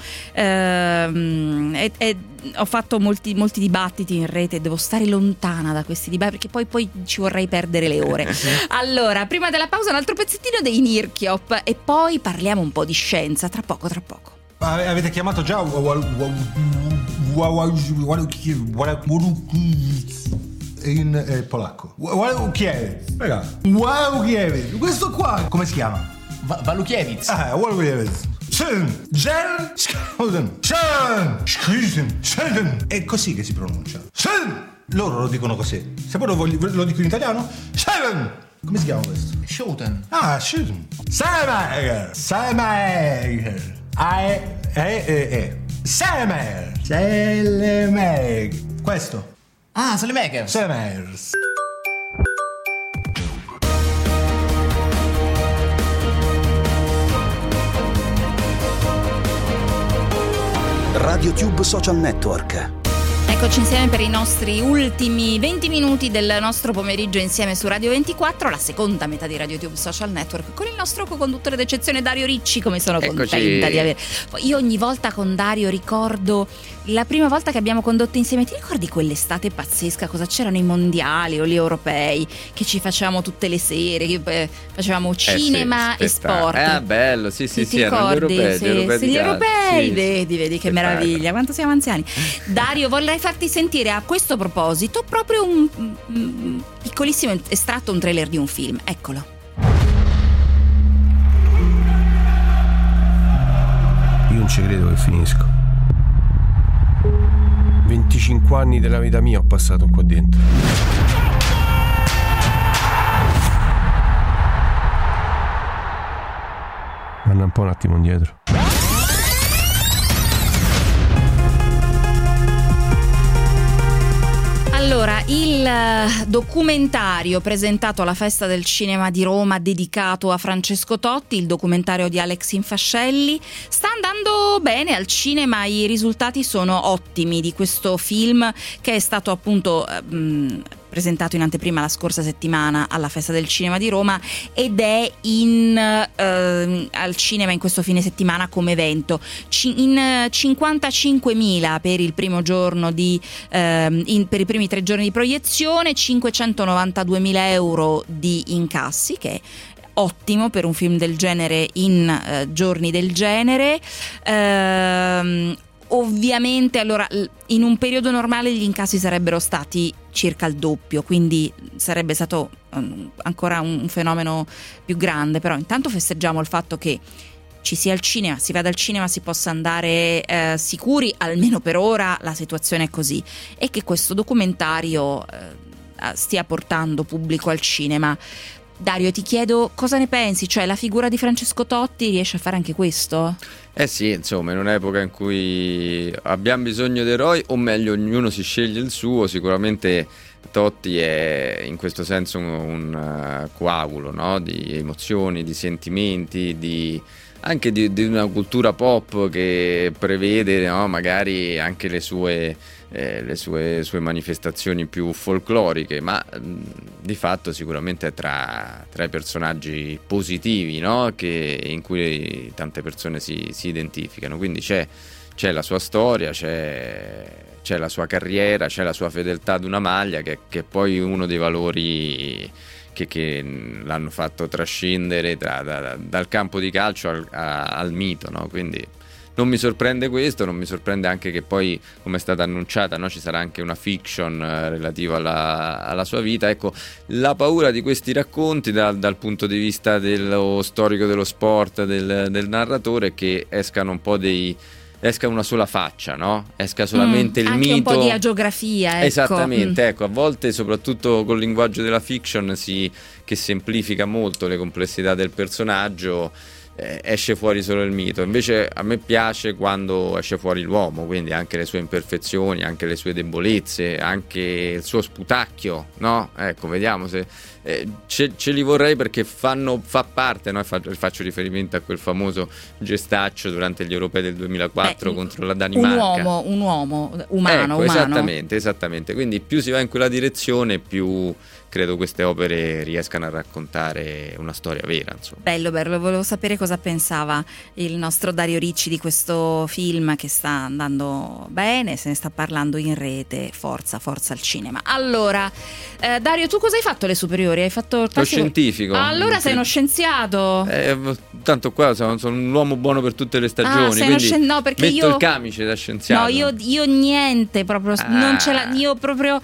Ehm, e- e ho fatto molti, molti dibattiti in rete, devo stare lontana da questi dibattiti perché poi, poi ci vorrei perdere le ore. Allora, prima della pausa un altro pezzettino dei Nirchiop e poi parliamo un po' di scienza, tra poco, tra poco. Ave- Avete chiamato già in eh, polacco. Walukiewicz. Raga, Walukiewicz. Questo qua come si chiama? Va- Walukiewicz. Ah, Walukiewicz. Schön, Gel, Schön, Schön, Schön, Schön. È così che si pronuncia. Schön. Loro lo dicono così. Se poi lo, voglio, lo dico in italiano, Schön. Come si chiama questo? Schoten. Ah, Schön. Selmayr. Selmayr. A-E, E-E. Selmayr. Selmayr. Questo. Ah, Selmayr. Selmayr. RadioTube Social Network. Eccoci insieme per i nostri ultimi venti minuti del nostro pomeriggio insieme su Radio ventiquattro, la seconda metà di RadioTube Social Network, con il nostro co-conduttore d'eccezione Dario Ricci, come sono Eccoci. contenta di avere. Io ogni volta con Dario ricordo la prima volta che abbiamo condotto insieme, ti ricordi quell'estate pazzesca, cosa c'erano i mondiali o gli europei, che ci facevamo tutte le sere, che eh, facevamo cinema eh sì, e sport. Ah, bello, sì, sì, Ti sì, erano gli ricordi? europei, Sì, gli europei, sì, di gli calcio, europei, sì, vedi, vedi che spettacolo. meraviglia, quanto siamo anziani. Dario, vorrei farti sentire a questo proposito proprio un, un piccolissimo estratto, un trailer di un film, eccolo. Io non ci credo che finisco. venticinque anni della vita mia ho passato qua dentro. Guarda un po' un attimo indietro. Allora, il documentario presentato alla Festa del Cinema di Roma dedicato a Francesco Totti, il documentario di Alex Infascelli, sta andando bene al cinema, i risultati sono ottimi di questo film che è stato appunto mh, presentato in anteprima la scorsa settimana alla Festa del Cinema di Roma ed è in, eh, al cinema in questo fine settimana come evento. C- in cinquantacinquemila per il primo giorno di eh, in, per i primi tre giorni di proiezione, cinquecentonovantaduemila euro di incassi, che è ottimo per un film del genere in eh, giorni del genere. Ehm, Ovviamente, allora, in un periodo normale gli incassi sarebbero stati circa il doppio, quindi sarebbe stato um, ancora un, un fenomeno più grande, però intanto festeggiamo il fatto che ci sia il cinema, si vada al cinema, si possa andare eh, sicuri, almeno per ora la situazione è così, e che questo documentario eh, stia portando pubblico al cinema. Dario, ti chiedo cosa ne pensi, cioè la figura di Francesco Totti riesce a fare anche questo? Eh sì, insomma, in un'epoca in cui abbiamo bisogno di eroi, o meglio ognuno si sceglie il suo, sicuramente Totti è in questo senso un, un uh, coagulo, no? Di emozioni, di sentimenti, di anche di, di una cultura pop che prevede, no? Magari anche le sue Eh, le sue, sue manifestazioni più folcloriche, ma mh, di fatto sicuramente è tra, tra i personaggi positivi, no? Che, in cui tante persone si, si identificano, quindi c'è, c'è la sua storia, c'è, c'è la sua carriera, c'è la sua fedeltà ad una maglia che, che è poi uno dei valori che, che l'hanno fatto trascendere tra, da, dal campo di calcio al, a, al mito, no? Quindi non mi sorprende questo, non mi sorprende anche che poi, come è stata annunciata, no, ci sarà anche una fiction eh, relativa alla, alla sua vita. Ecco, la paura di questi racconti da, dal punto di vista dello storico dello sport, del, del narratore, è che escano un po' dei... esca una sola faccia, no? Esca solamente mm, il anche mito. Anche un po' di agiografia, ecco. Esattamente, mm. ecco, a volte soprattutto col linguaggio della fiction si, che semplifica molto le complessità del personaggio, esce fuori solo il mito. Invece a me piace quando esce fuori l'uomo, quindi anche le sue imperfezioni, anche le sue debolezze, anche il suo sputacchio, no? Ecco, vediamo se eh, ce, ce li vorrei, perché fanno fa parte, no? Faccio, faccio riferimento a quel famoso gestaccio durante gli europei del duemilaquattro Beh, contro la Danimarca. Un uomo, un uomo umano, ecco, umano. Esattamente, esattamente. Quindi più si va in quella direzione, più credo queste opere riescano a raccontare una storia vera, insomma. Bello, bello, volevo sapere cosa pensava il nostro Dario Ricci di questo film che sta andando bene, se ne sta parlando in rete, forza, forza al cinema. Allora, eh, Dario, tu cosa hai fatto alle superiori? Hai fatto il Lo scientifico. Allora sei uno scienziato. Eh, tanto qua sono, sono un uomo buono per tutte le stagioni, ah, sei quindi scien- no, perché metto io... il camice da scienziato. No, io, io niente, proprio, ah. non ce la, io proprio...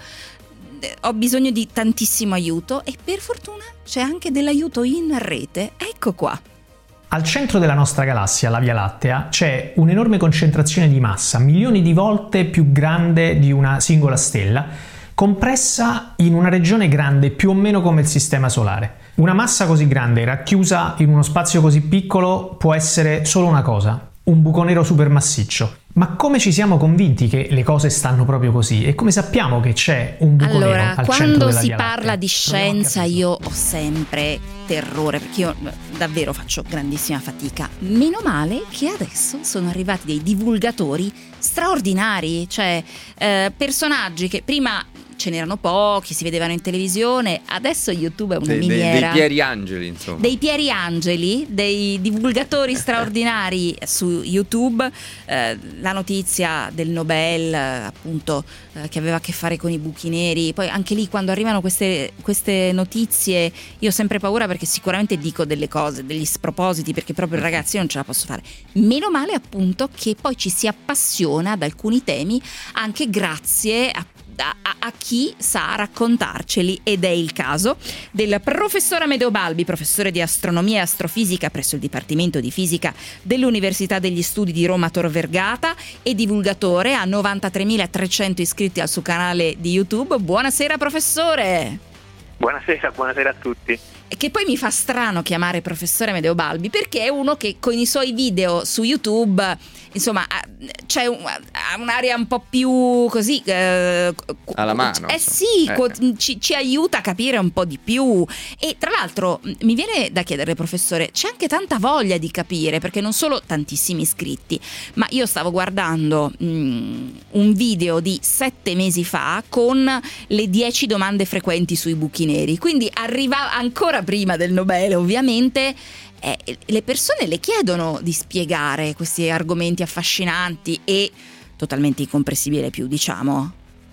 ho bisogno di tantissimo aiuto, e per fortuna c'è anche dell'aiuto in rete. Ecco qua. Al centro della nostra galassia, la Via Lattea, c'è un'enorme concentrazione di massa, milioni di volte più grande di una singola stella, compressa in una regione grande più o meno come il Sistema Solare. Una massa così grande, racchiusa in uno spazio così piccolo, può essere solo una cosa: un buco nero supermassiccio. Ma come ci siamo convinti che le cose stanno proprio così? E come sappiamo che c'è un buco allora, nero al centro quando della si Via parla Lattea? di scienza io ho sempre terrore, perché io davvero faccio grandissima fatica. Meno male che adesso sono arrivati dei divulgatori straordinari, cioè eh, personaggi che prima ce n'erano pochi, si vedevano in televisione, adesso YouTube è una dei, miniera. Dei Pieri Angeli, insomma. Dei Pieri Angeli, dei divulgatori straordinari su YouTube. Eh, la notizia del Nobel, appunto, eh, che aveva a che fare con i buchi neri. Poi anche lì, quando arrivano queste, queste notizie, io ho sempre paura, perché sicuramente dico delle cose, degli spropositi, perché proprio ragazzi io non ce la posso fare. Meno male, appunto, che poi ci si appassiona ad alcuni temi anche grazie a A, a chi sa raccontarceli, ed è il caso del professor Amedeo Balbi, professore di astronomia e astrofisica presso il Dipartimento di Fisica dell'Università degli Studi di Roma Tor Vergata e divulgatore, ha novantatremilatrecento iscritti al suo canale di YouTube. Buonasera professore. Buonasera, buonasera a tutti. E che poi mi fa strano chiamare professore Amedeo Balbi, perché è uno che con i suoi video su YouTube, insomma, c'è un, ha un'area un po' più così eh, alla mano. Eh sì, eh. ci, ci aiuta a capire un po' di più. E tra l'altro mi viene da chiedere, professore, c'è anche tanta voglia di capire, perché non solo tantissimi iscritti, ma io stavo guardando mh, un video di sette mesi fa con le dieci domande frequenti sui buchi neri, quindi arriva ancora prima del Nobel, ovviamente. Eh, le persone le chiedono di spiegare questi argomenti affascinanti e totalmente incomprensibili più, diciamo.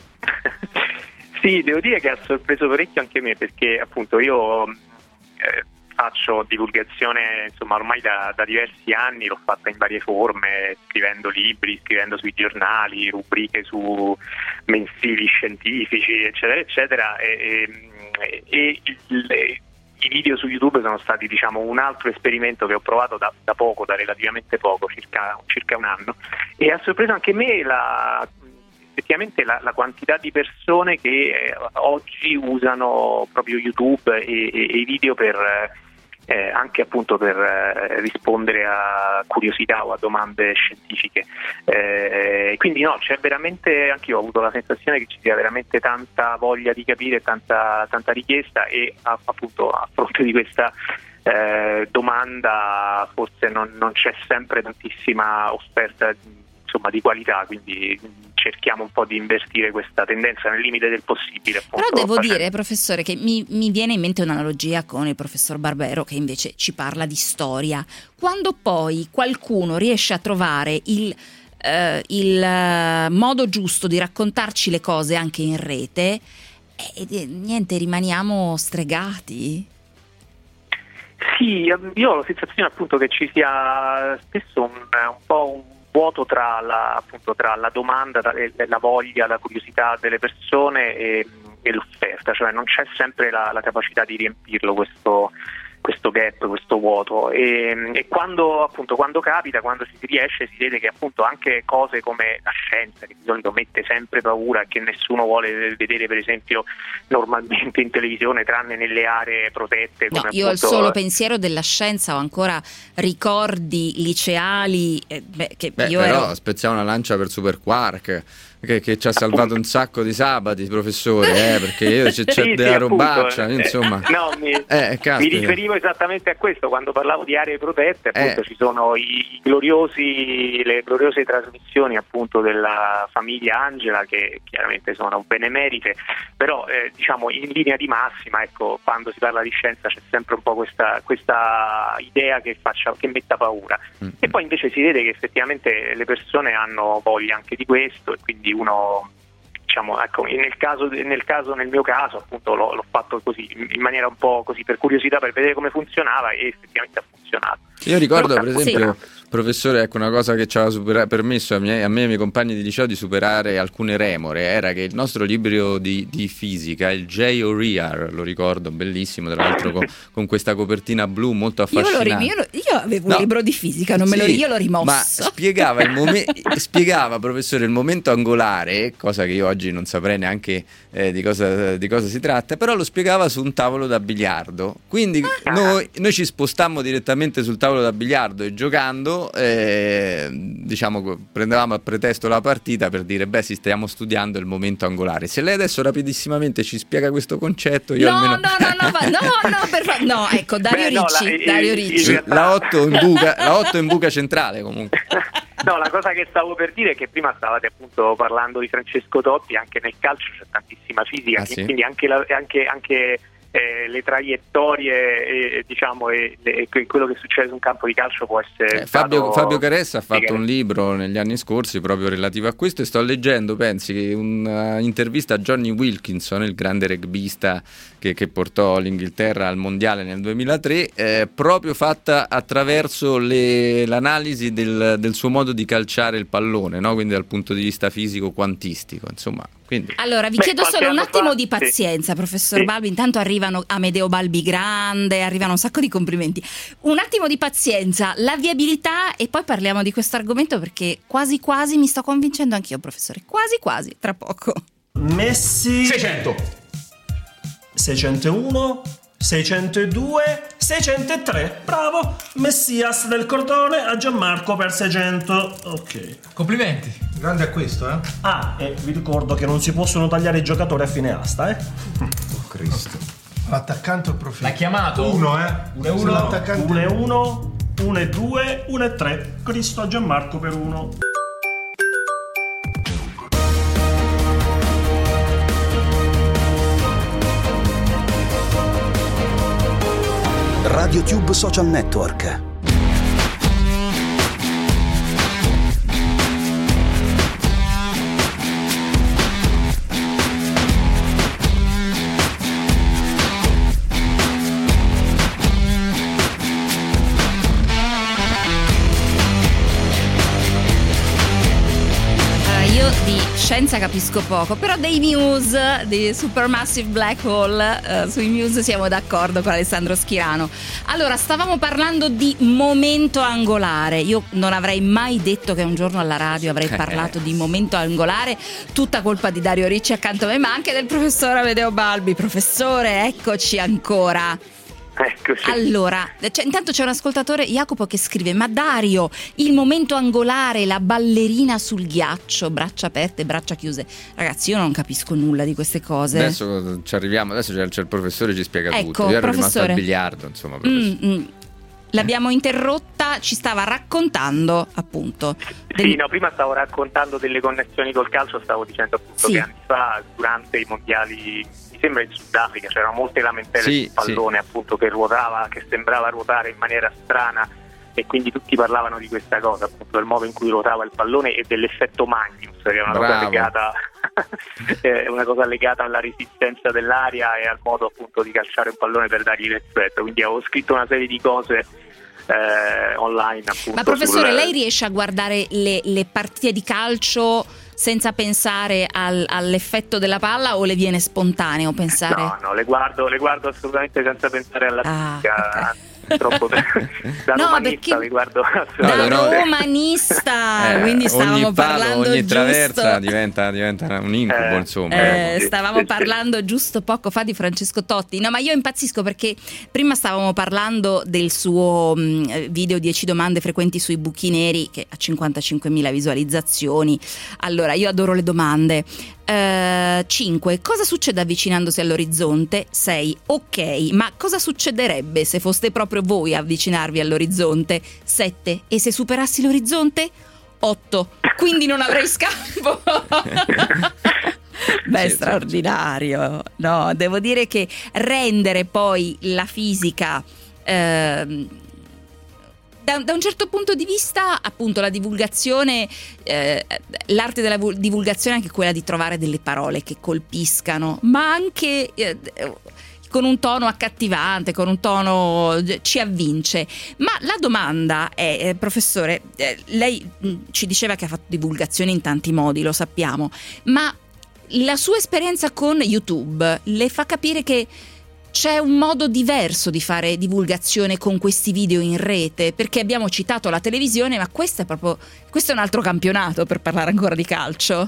Sì, devo dire che ha sorpreso parecchio anche me, perché appunto io eh, faccio divulgazione, insomma, ormai da, da diversi anni, l'ho fatta in varie forme, scrivendo libri, scrivendo sui giornali, rubriche su mensili scientifici, eccetera, eccetera, e, e, e il, i video su YouTube sono stati, diciamo, un altro esperimento che ho provato da, da poco, da relativamente poco, circa, circa un anno, e ha sorpreso anche me la, effettivamente la, la quantità di persone che eh, oggi usano proprio YouTube e, e, e i video per eh, anche appunto per eh, rispondere a curiosità o a domande scientifiche. Eh, quindi no, c'è veramente, anche io ho avuto la sensazione che ci sia veramente tanta voglia di capire, tanta, tanta richiesta, e a, appunto a fronte di questa eh, domanda forse non, non c'è sempre tantissima offerta, insomma, di qualità, quindi cerchiamo un po' di invertire questa tendenza nel limite del possibile. Appunto, Però devo facendo... dire, professore, che mi, mi viene in mente un'analogia con il professor Barbero, che invece ci parla di storia. Quando poi qualcuno riesce a trovare il, eh, il modo giusto di raccontarci le cose anche in rete, eh, niente, rimaniamo stregati. Sì, io ho la sensazione appunto che ci sia spesso un, un po' un vuoto tra la, appunto, tra la domanda, la voglia, la curiosità delle persone e, e l'offerta, cioè non c'è sempre la, la capacità di riempirlo questo, questo gap, questo vuoto, e, e quando appunto quando capita, quando si riesce, si vede che appunto anche cose come la scienza, che di solito mette sempre paura e che nessuno vuole vedere per esempio normalmente in televisione, tranne nelle aree protette, come no, io appunto... al solo pensiero della scienza ho ancora ricordi liceali, eh, beh, che Beh, io però ero... spezziamo una lancia per Super Quark, che, che ci ha salvato un sacco di sabati, professore, eh, perché io c'è, c'è sì, della sì, robaccia, appunto, insomma. Eh, no, mi, eh, mi riferivo esattamente a questo, quando parlavo di aree protette, appunto eh. ci sono i gloriosi, le gloriose trasmissioni appunto della famiglia Angela, che chiaramente sono benemerite, però eh, diciamo in linea di massima, ecco, quando si parla di scienza c'è sempre un po' questa, questa idea che faccia, che metta paura, mm-hmm. e poi invece si vede che effettivamente le persone hanno voglia anche di questo, e quindi uno, diciamo, ecco, nel caso, nel caso, nel mio caso, appunto, l'ho, l'ho fatto così, in maniera un po' così per curiosità, per vedere come funzionava, e effettivamente ha funzionato. Io ricordo, per esempio, sì. Professore, ecco, una cosa che ci ha supera- permesso a, miei, a me e ai miei compagni di liceo di superare alcune remore era che il nostro libro di, di fisica, il J. O'Rear, lo ricordo, bellissimo, tra l'altro con, con questa copertina blu molto affascinante. Io, lo, io, lo, io avevo no. un libro di fisica, non me lo, sì, io l'ho rimosso. Ma spiegava, il momen- spiegava, professore, il momento angolare, cosa che io oggi non saprei neanche eh, di, cosa, di cosa si tratta, però lo spiegava su un tavolo da biliardo. Quindi ah. noi, noi ci spostammo direttamente sul tavolo da biliardo e giocando Eh, diciamo prendevamo a pretesto la partita per dire beh sì, stiamo studiando il momento angolare. Se lei adesso rapidissimamente ci spiega questo concetto, io no, almeno no no no no no per fa- no ecco Dario Beh, Ricci no, la, Dario Ricci realtà... la otto in buca la otto in buca centrale comunque. No, la cosa che stavo per dire è che prima stavate appunto parlando di Francesco Totti, anche nel calcio c'è tantissima fisica, ah, sì? Quindi anche, la, anche, anche Eh, le traiettorie e, diciamo e, e quello che succede su un campo di calcio può essere eh, Fabio, Fabio Caressa ha fatto un libro negli anni scorsi proprio relativo a questo e sto leggendo, pensi, un'intervista a Johnny Wilkinson, il grande rugbista che, che portò l'Inghilterra al mondiale nel duemilatré, eh, proprio fatta attraverso le, l'analisi del, del suo modo di calciare il pallone, no? Quindi dal punto di vista fisico quantistico, insomma. Quindi. Allora vi Beh, chiedo solo un attimo fa... di pazienza, sì. professor sì. Balbi. Intanto arrivano Amedeo Balbi grande, arrivano un sacco di complimenti. Un attimo di pazienza, la viabilità e poi parliamo di questo argomento perché quasi quasi mi sto convincendo anch'io, professore. Quasi quasi, tra poco. Messi seicento seicentouno seicentodue seicentotre. Bravo. Messias del cordone a Gianmarco per seicento. Ok. Complimenti. Grande a questo, eh? Ah, e vi ricordo che non si possono tagliare i giocatori a fine asta, eh? Oh Cristo. L'attaccante o il profilo? L'ha chiamato? Uno, eh? uno e uno, l'attaccante... uno e uno, uno e due, uno e tre. Cristo a Gianmarco per uno. RadioTube Social Network. Scienza capisco poco, però dei Muse, di Supermassive Black Hole, eh, sui Muse siamo d'accordo con Alessandro Schirano. Allora, stavamo parlando di momento angolare. Io non avrei mai detto che un giorno alla radio avrei parlato di momento angolare, tutta colpa di Dario Ricci accanto a me, ma anche del professore Amedeo Balbi. Professore, eccoci ancora. Eccoci. Allora, cioè, intanto c'è un ascoltatore, Jacopo, che scrive: ma Dario, il momento angolare, la ballerina sul ghiaccio, braccia aperte, braccia chiuse. Ragazzi, io non capisco nulla di queste cose. Adesso ci arriviamo, adesso c'è, c'è il professore, ci spiega ecco, tutto. Io ero professore. rimasto al biliardo, insomma. Mm, mm. L'abbiamo interrotta, ci stava raccontando appunto. Del... Sì, no, prima stavo raccontando delle connessioni col calcio, stavo dicendo appunto sì. che anni fa, durante i mondiali, mi sembra in Sudafrica, c'erano molte lamentele sì, sul pallone sì. appunto che ruotava, che sembrava ruotare in maniera strana e quindi tutti parlavano di questa cosa, appunto del modo in cui ruotava il pallone e dell'effetto Magnus, che è una Bravo. cosa legata è una cosa legata alla resistenza dell'aria e al modo appunto di calciare un pallone per dargli l'effetto. Quindi avevo scritto una serie di cose eh, online appunto. Ma professore, sul... lei riesce a guardare le, le partite di calcio senza pensare al, all'effetto della palla o le viene spontaneo pensare? No, no, le guardo, le guardo assolutamente senza pensare alla ah, fisica. Okay. Troppo da no, romanista mi guardo da romanista, eh, quindi stavamo ogni palo, parlando ogni giusto... traversa diventa, diventa un incubo, eh, insomma. Eh, stavamo parlando giusto poco fa di Francesco Totti. No, ma io impazzisco perché prima stavamo parlando del suo mh, video dieci domande frequenti sui buchi neri che ha cinquantacinquemila visualizzazioni. Allora, io adoro le domande. Uh, cinque. Cosa succede avvicinandosi all'orizzonte? sei. Ok, ma cosa succederebbe se foste proprio voi a avvicinarvi all'orizzonte? sette. E se superassi l'orizzonte? otto. Quindi non avrei scampo. Beh, sì, straordinario. No, devo dire che rendere poi la fisica eh, Da, da un certo punto di vista, appunto, la divulgazione, eh, l'arte della divulgazione è anche quella di trovare delle parole che colpiscano, ma anche eh, con un tono accattivante, con un tono ci avvince. Ma la domanda è, eh, professore, eh, lei mh, ci diceva che ha fatto divulgazione in tanti modi, lo sappiamo, ma la sua esperienza con YouTube le fa capire che c'è un modo diverso di fare divulgazione con questi video in rete? Perché abbiamo citato la televisione, ma questo è proprio questo è un altro campionato, per parlare ancora di calcio.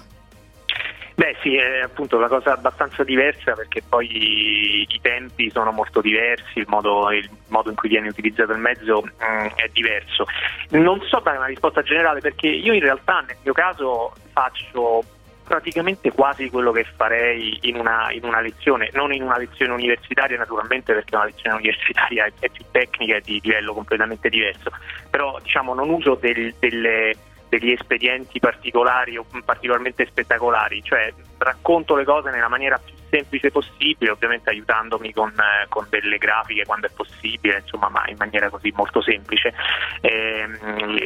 Beh sì, è appunto una cosa abbastanza diversa, perché poi i tempi sono molto diversi, il modo, il modo in cui viene utilizzato il mezzo mh, è diverso. Non so dare una risposta generale, perché io in realtà nel mio caso faccio praticamente quasi quello che farei in una, in una lezione, non in una lezione universitaria naturalmente, perché una lezione universitaria è, è più tecnica e di livello completamente diverso, però diciamo non uso del, delle, degli espedienti particolari o particolarmente spettacolari, cioè racconto le cose nella maniera più semplice possibile, ovviamente aiutandomi con, eh, con delle grafiche quando è possibile, insomma, ma in maniera così molto semplice, ehm,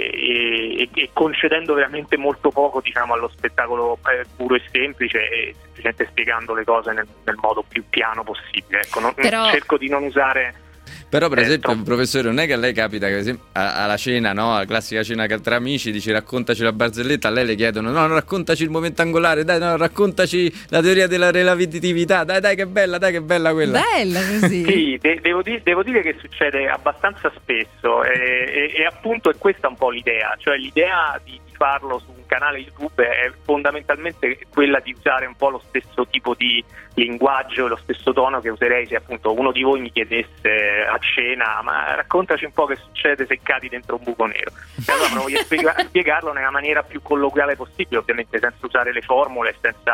e, e, e concedendo veramente molto poco, diciamo, allo spettacolo eh, puro e semplice, e semplicemente spiegando le cose nel, nel modo più piano possibile. Ecco, non, Però... cerco di non usare. Però per Eh, esempio, troppo. professore, non è che a lei capita che per esempio, a- alla cena, no, alla classica cena che tra amici, dici raccontaci la barzelletta, a lei le chiedono no, no, raccontaci il momento angolare, dai, no, raccontaci la teoria della relatività, dai, dai, che bella, dai, che bella quella. Bella così. Sì, de- devo, di- devo dire che succede abbastanza spesso, e, e- e appunto è questa un po' l'idea, cioè l'idea di, di farlo su un canale YouTube è fondamentalmente quella di usare un po' lo stesso tipo di linguaggio e lo stesso tono che userei se appunto uno di voi mi chiedesse a cena ma raccontaci un po' che succede se cadi dentro un buco nero, e allora provo a spiega- spiegarlo nella maniera più colloquiale possibile, ovviamente senza usare le formule, senza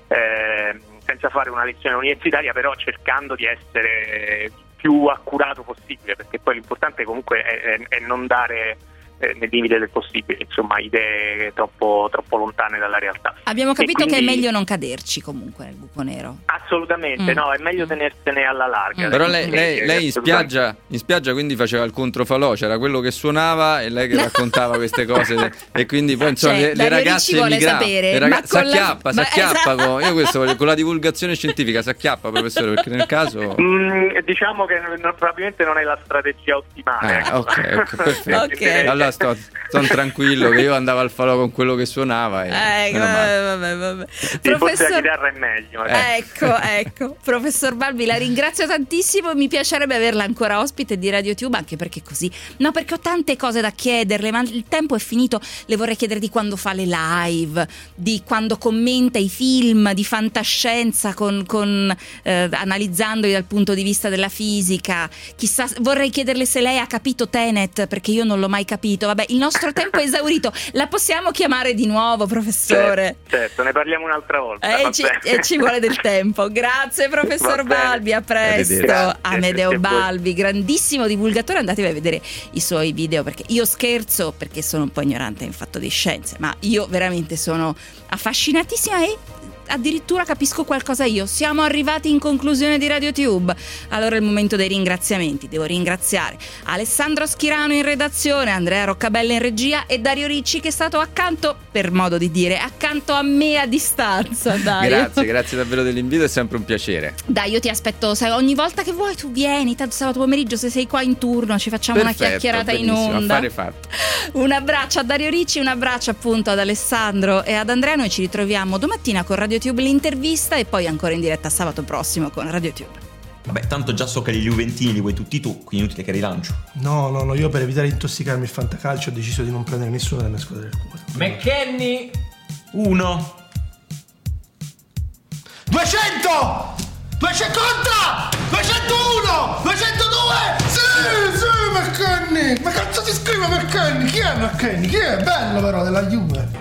eh, senza fare una lezione universitaria, però cercando di essere più accurato possibile, perché poi l'importante comunque è, è, è non dare eh, nel limite del possibile, insomma, idee troppo, troppo lontane dalla realtà. Abbiamo capito E quindi, che è meglio non caderci comunque nel buco nero. assolutamente, Mm. no, è meglio tenersene alla larga. Però lei, lei, lei in, Assolutamente. spiaggia, in spiaggia quindi faceva il controfalò, c'era quello che suonava e lei che raccontava queste cose e quindi poi insomma Cioè, le, le Dario Ricci ragazze vuole emigravano, sapere, le raga- ma con la- s'acchiappa, ma- s'acchiappa esatto. con, io questo voglio- con la divulgazione scientifica s'acchiappa, professore, perché nel caso Mm, diciamo che non- probabilmente non è la strategia ottimale. Ah, ecco. ok, ok, perfetto. Ok. Allora sto, sto tranquillo che io andavo al falò con quello che suonava e Eh, meno male. vabbè, vabbè. Sì, forse la Professor... chitarra è meglio. eh. Ecco, ecco, professor Balbi, la ringrazio tantissimo, mi piacerebbe averla ancora ospite di RadioTube, anche perché così, no, perché ho tante cose da chiederle, ma il tempo è finito. Le vorrei chiedere di quando fa le live, di quando commenta i film di fantascienza con, con eh, analizzandoli dal punto di vista della fisica. Chissà, vorrei chiederle se lei ha capito Tenet, perché io non l'ho mai capito. Vabbè, il nostro tempo è esaurito, la possiamo chiamare di nuovo, professore? Certo, certo, ne parliamo un'altra volta. E va ci, bene. e ci vuole del tempo. Grazie professor Va bene. Balbi, a presto. Arrivederci. Amedeo Grazie a voi. Balbi, grandissimo divulgatore, andatevi a vedere i suoi video, perché io scherzo perché sono un po' ignorante in fatto di scienze, ma io veramente sono affascinatissima e addirittura capisco qualcosa io. Siamo arrivati in conclusione di RadioTube. Allora è il momento dei ringraziamenti. Devo ringraziare Alessandro Schirano in redazione, Andrea Roccabella in regia e Dario Ricci che è stato accanto, per modo di dire, accanto a me a distanza. Dario. Grazie, grazie davvero dell'invito, è sempre un piacere. Dai, io ti aspetto, sai, ogni volta che vuoi tu vieni, tanto sabato pomeriggio se sei qua in turno ci facciamo Perfetto, una chiacchierata in benissimo, onda. affare fatto. Un abbraccio a Dario Ricci, un abbraccio appunto ad Alessandro e ad Andrea. Noi ci ritroviamo domattina con RadioTube l'intervista e poi ancora in diretta sabato prossimo con RadioTube. Vabbè, tanto già so che gli Juventini li vuoi tutti tu, quindi inutile che rilancio. No, no, no, io per evitare di intossicarmi il fantacalcio ho deciso di non prendere nessuno della mia squadra del cuore. McKenny! Uno. duecento! duecento contra! duecentouno! duecentodue! Sì, sì, McKenny! Ma cazzo si scrive McKenny? Chi è McKenny? Chi è? Bello però, della Juve.